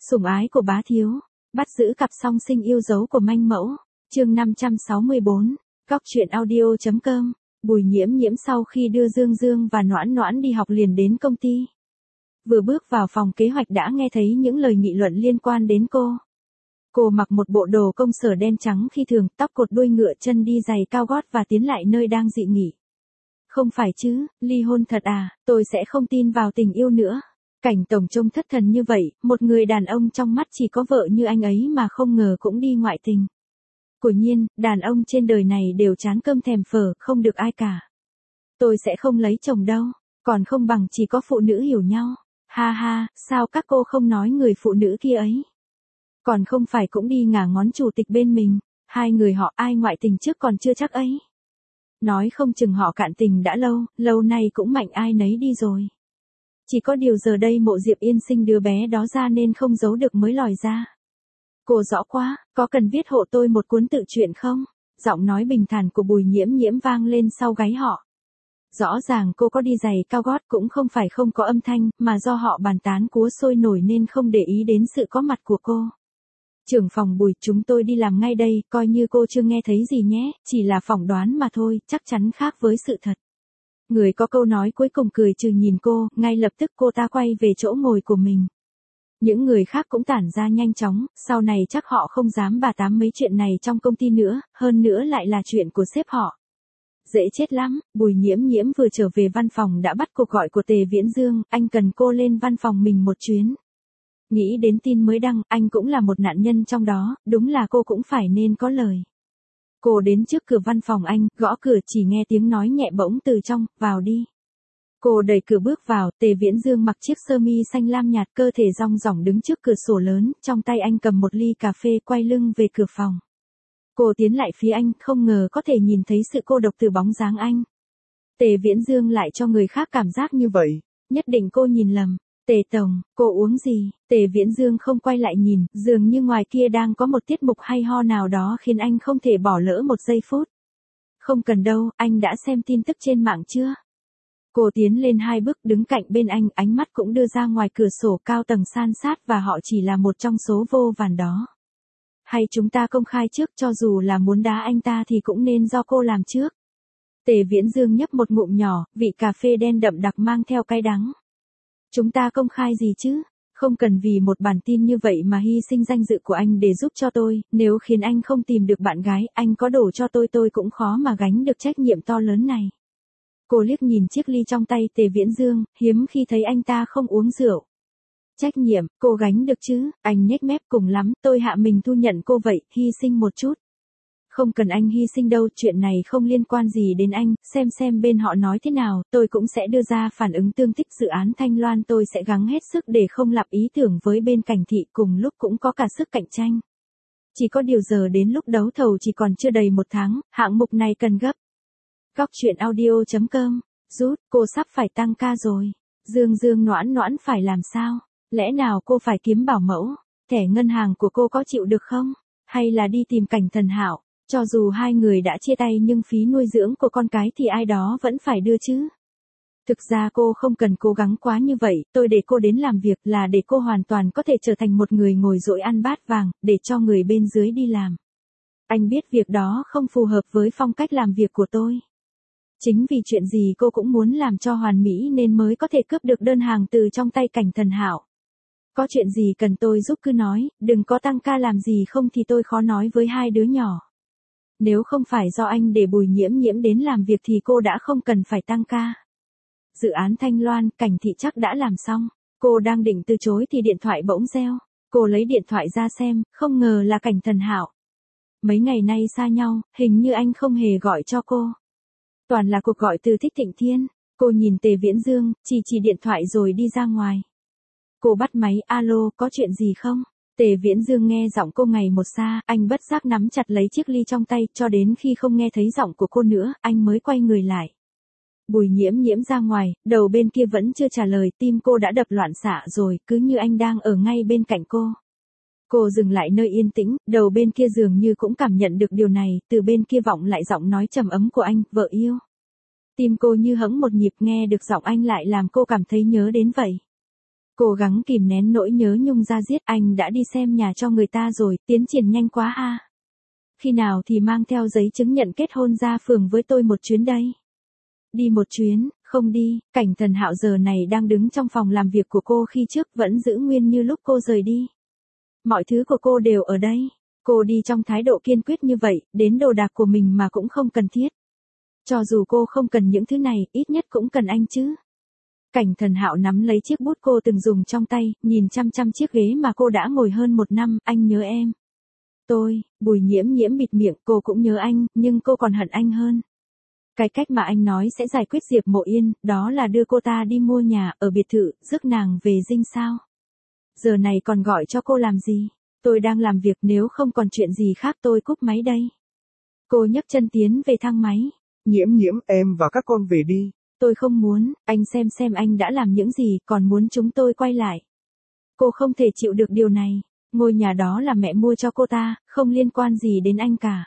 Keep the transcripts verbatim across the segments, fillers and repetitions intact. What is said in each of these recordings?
Sủng ái của bá thiếu, bắt giữ cặp song sinh yêu dấu của manh mẫu, chương năm trăm sáu mươi bốn, góc truyện audio.com, Bùi Nhiễm Nhiễm sau khi đưa Dương Dương và Noãn Noãn đi học liền đến công ty. Vừa bước vào phòng kế hoạch đã nghe thấy những lời nghị luận liên quan đến cô. Cô mặc một bộ đồ công sở đen trắng khi thường, tóc cột đuôi ngựa, chân đi giày cao gót và tiến lại nơi đang dị nghỉ. Không phải chứ, ly hôn thật à, tôi sẽ không tin vào tình yêu nữa. Cảnh tổng trông thất thần như vậy, một người đàn ông trong mắt chỉ có vợ như anh ấy mà không ngờ cũng đi ngoại tình. Quả nhiên, đàn ông trên đời này đều chán cơm thèm phở, không được ai cả. Tôi sẽ không lấy chồng đâu, còn không bằng chỉ có phụ nữ hiểu nhau. Ha ha, sao các cô không nói người phụ nữ kia ấy? Còn không phải cũng đi ngả ngón chủ tịch bên mình, hai người họ ai ngoại tình trước còn chưa chắc ấy. Nói không chừng họ cạn tình đã lâu, lâu nay cũng mạnh ai nấy đi rồi. Chỉ có điều giờ đây Mộ Diệp Yên sinh đứa bé đó ra nên không giấu được mới lòi ra. Cô rõ quá, có cần viết hộ tôi một cuốn tự truyện không? Giọng nói bình thản của Bùi Nhiễm Nhiễm vang lên sau gáy họ. Rõ ràng cô có đi giày cao gót cũng không phải không có âm thanh, mà do họ bàn tán cúa sôi nổi nên không để ý đến sự có mặt của cô. Trưởng phòng Bùi, chúng tôi đi làm ngay đây, coi như cô chưa nghe thấy gì nhé, chỉ là phỏng đoán mà thôi, chắc chắn khác với sự thật. Người có câu nói cuối cùng cười trừ nhìn cô, ngay lập tức cô ta quay về chỗ ngồi của mình. Những người khác cũng tản ra nhanh chóng, sau này chắc họ không dám bà tám mấy chuyện này trong công ty nữa, hơn nữa lại là chuyện của sếp họ. Dễ chết lắm, Bùi Nhiễm Nhiễm vừa trở về văn phòng đã bắt cuộc gọi của Tề Viễn Dương, anh cần cô lên văn phòng mình một chuyến. Nghĩ đến tin mới đăng, anh cũng là một nạn nhân trong đó, đúng là cô cũng phải nên có lời. Cô đến trước cửa văn phòng anh, gõ cửa, chỉ nghe tiếng nói nhẹ bỗng từ trong, vào đi. Cô đẩy cửa bước vào, Tề Viễn Dương mặc chiếc sơ mi xanh lam nhạt, cơ thể rong ròng đứng trước cửa sổ lớn, trong tay anh cầm một ly cà phê, quay lưng về cửa phòng. Cô tiến lại phía anh, không ngờ có thể nhìn thấy sự cô độc từ bóng dáng anh. Tề Viễn Dương lại cho người khác cảm giác như vậy, nhất định cô nhìn lầm. Tề tổng, cô uống gì? Tề Viễn Dương không quay lại nhìn, dường như ngoài kia đang có một tiết mục hay ho nào đó khiến anh không thể bỏ lỡ một giây phút. Không cần đâu, anh đã xem tin tức trên mạng chưa? Cô tiến lên hai bước đứng cạnh bên anh, ánh mắt cũng đưa ra ngoài cửa sổ, cao tầng san sát và họ chỉ là một trong số vô vàn đó. Hay chúng ta công khai trước, cho dù là muốn đá anh ta thì cũng nên do cô làm trước. Tề Viễn Dương nhấp một ngụm nhỏ, vị cà phê đen đậm đặc mang theo cay đắng. Chúng ta công khai gì chứ? Không cần vì một bản tin như vậy mà hy sinh danh dự của anh để giúp cho tôi, nếu khiến anh không tìm được bạn gái, anh có đổ cho tôi tôi cũng khó mà gánh được trách nhiệm to lớn này. Cô liếc nhìn chiếc ly trong tay Tề Viễn Dương, hiếm khi thấy anh ta không uống rượu. Trách nhiệm, cô gánh được chứ? Anh nhếch mép, cùng lắm, tôi hạ mình thu nhận cô vậy, hy sinh một chút. Không cần anh hy sinh đâu, chuyện này không liên quan gì đến anh, xem xem bên họ nói thế nào, tôi cũng sẽ đưa ra phản ứng tương thích. Dự án Thanh Loan tôi sẽ gắng hết sức để không lặp ý tưởng với bên Cảnh Thị, cùng lúc cũng có cả sức cạnh tranh. Chỉ có điều giờ đến lúc đấu thầu chỉ còn chưa đầy một tháng, hạng mục này cần gấp. Góc truyện audio.com, rút, cô sắp phải tăng ca rồi. Dương Dương Noãn Noãn phải làm sao? Lẽ nào cô phải kiếm bảo mẫu? Thẻ ngân hàng của cô có chịu được không? Hay là đi tìm Cảnh Thần Hạo? Cho dù hai người đã chia tay nhưng phí nuôi dưỡng của con cái thì ai đó vẫn phải đưa chứ. Thực ra cô không cần cố gắng quá như vậy, tôi để cô đến làm việc là để cô hoàn toàn có thể trở thành một người ngồi dỗi ăn bát vàng, để cho người bên dưới đi làm. Anh biết việc đó không phù hợp với phong cách làm việc của tôi. Chính vì chuyện gì cô cũng muốn làm cho hoàn mỹ nên mới có thể cướp được đơn hàng từ trong tay Cảnh Thần Hạo. Có chuyện gì cần tôi giúp cứ nói, đừng có tăng ca làm gì không thì tôi khó nói với hai đứa nhỏ. Nếu không phải do anh để Bùi Nhiễm Nhiễm đến làm việc thì cô đã không cần phải tăng ca. Dự án Thanh Loan, Cảnh Thị chắc đã làm xong. Cô đang định từ chối thì điện thoại bỗng reo. Cô lấy điện thoại ra xem, không ngờ là Cảnh Thần Hạo. Mấy ngày nay xa nhau, hình như anh không hề gọi cho cô. Toàn là cuộc gọi từ Thích Thịnh Thiên. Cô nhìn Tề Viễn Dương, chỉ chỉ điện thoại rồi đi ra ngoài. Cô bắt máy, alo, có chuyện gì không? Tề Viễn Dương nghe giọng cô ngày một xa, anh bất giác nắm chặt lấy chiếc ly trong tay, cho đến khi không nghe thấy giọng của cô nữa, anh mới quay người lại. Bùi Nhiễm Nhiễm ra ngoài, đầu bên kia vẫn chưa trả lời, tim cô đã đập loạn xạ rồi, cứ như anh đang ở ngay bên cạnh cô. Cô dừng lại nơi yên tĩnh, đầu bên kia dường như cũng cảm nhận được điều này, từ bên kia vọng lại giọng nói trầm ấm của anh, vợ yêu. Tim cô như hững một nhịp, nghe được giọng anh lại làm cô cảm thấy nhớ đến vậy. Cố gắng kìm nén nỗi nhớ nhung ra giết, anh đã đi xem nhà cho người ta rồi, tiến triển nhanh quá a. Khi nào thì mang theo giấy chứng nhận kết hôn ra phường với tôi một chuyến đây? Đi một chuyến, không đi. Cảnh Thần Hạo giờ này đang đứng trong phòng làm việc của cô khi trước vẫn giữ nguyên như lúc cô rời đi. Mọi thứ của cô đều ở đây. Cô đi trong thái độ kiên quyết như vậy, đến đồ đạc của mình mà cũng không cần thiết. Cho dù cô không cần những thứ này, ít nhất cũng cần anh chứ. Cảnh Thần Hạo nắm lấy chiếc bút cô từng dùng trong tay, nhìn chăm chăm chiếc ghế mà cô đã ngồi hơn một năm, anh nhớ em. Tôi, Bùi Nhiễm Nhiễm bịt miệng, cô cũng nhớ anh, nhưng cô còn hận anh hơn. Cái cách mà anh nói sẽ giải quyết Diệp Mộ Yên, đó là đưa cô ta đi mua nhà, ở biệt thự, rước nàng về dinh sao. Giờ này còn gọi cho cô làm gì? Tôi đang làm việc, nếu không còn chuyện gì khác tôi cúp máy đây. Cô nhấc chân tiến về thang máy. Nhiễm Nhiễm, em và các con về đi. Tôi không muốn, anh xem xem anh đã làm những gì, còn muốn chúng tôi quay lại. Cô không thể chịu được điều này. Ngôi nhà đó là mẹ mua cho cô ta, không liên quan gì đến anh cả.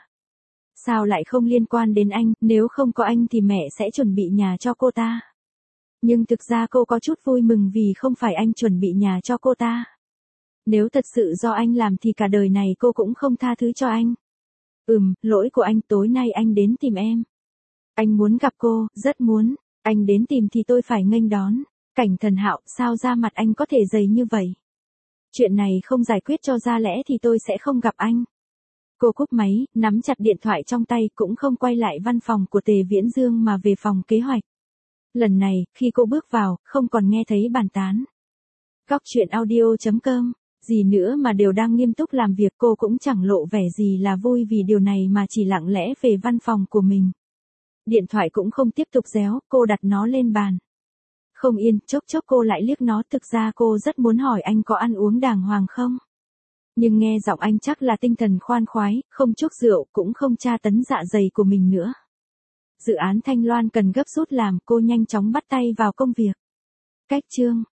Sao lại không liên quan đến anh, nếu không có anh thì mẹ sẽ chuẩn bị nhà cho cô ta. Nhưng thực ra cô có chút vui mừng vì không phải anh chuẩn bị nhà cho cô ta. Nếu thật sự do anh làm thì cả đời này cô cũng không tha thứ cho anh. Ừm, lỗi của anh, tối nay anh đến tìm em. Anh muốn gặp cô, rất muốn. Anh đến tìm thì tôi phải nghênh đón. Cảnh Thần Hạo, sao da mặt anh có thể dày như vậy? Chuyện này không giải quyết cho ra lẽ thì tôi sẽ không gặp anh. Cô cúp máy, nắm chặt điện thoại trong tay, cũng không quay lại văn phòng của Tề Viễn Dương mà về phòng kế hoạch. Lần này, khi cô bước vào, không còn nghe thấy bàn tán. Góc truyện audio chấm com, gì nữa mà đều đang nghiêm túc làm việc, cô cũng chẳng lộ vẻ gì là vui vì điều này mà chỉ lặng lẽ về văn phòng của mình. Điện thoại cũng không tiếp tục réo, cô đặt nó lên bàn. Không yên, chốc chốc cô lại liếc nó, thực ra cô rất muốn hỏi anh có ăn uống đàng hoàng không? Nhưng nghe giọng anh chắc là tinh thần khoan khoái, không chuốc rượu, cũng không tra tấn dạ dày của mình nữa. Dự án Thanh Loan cần gấp rút làm, cô nhanh chóng bắt tay vào công việc. Cách chương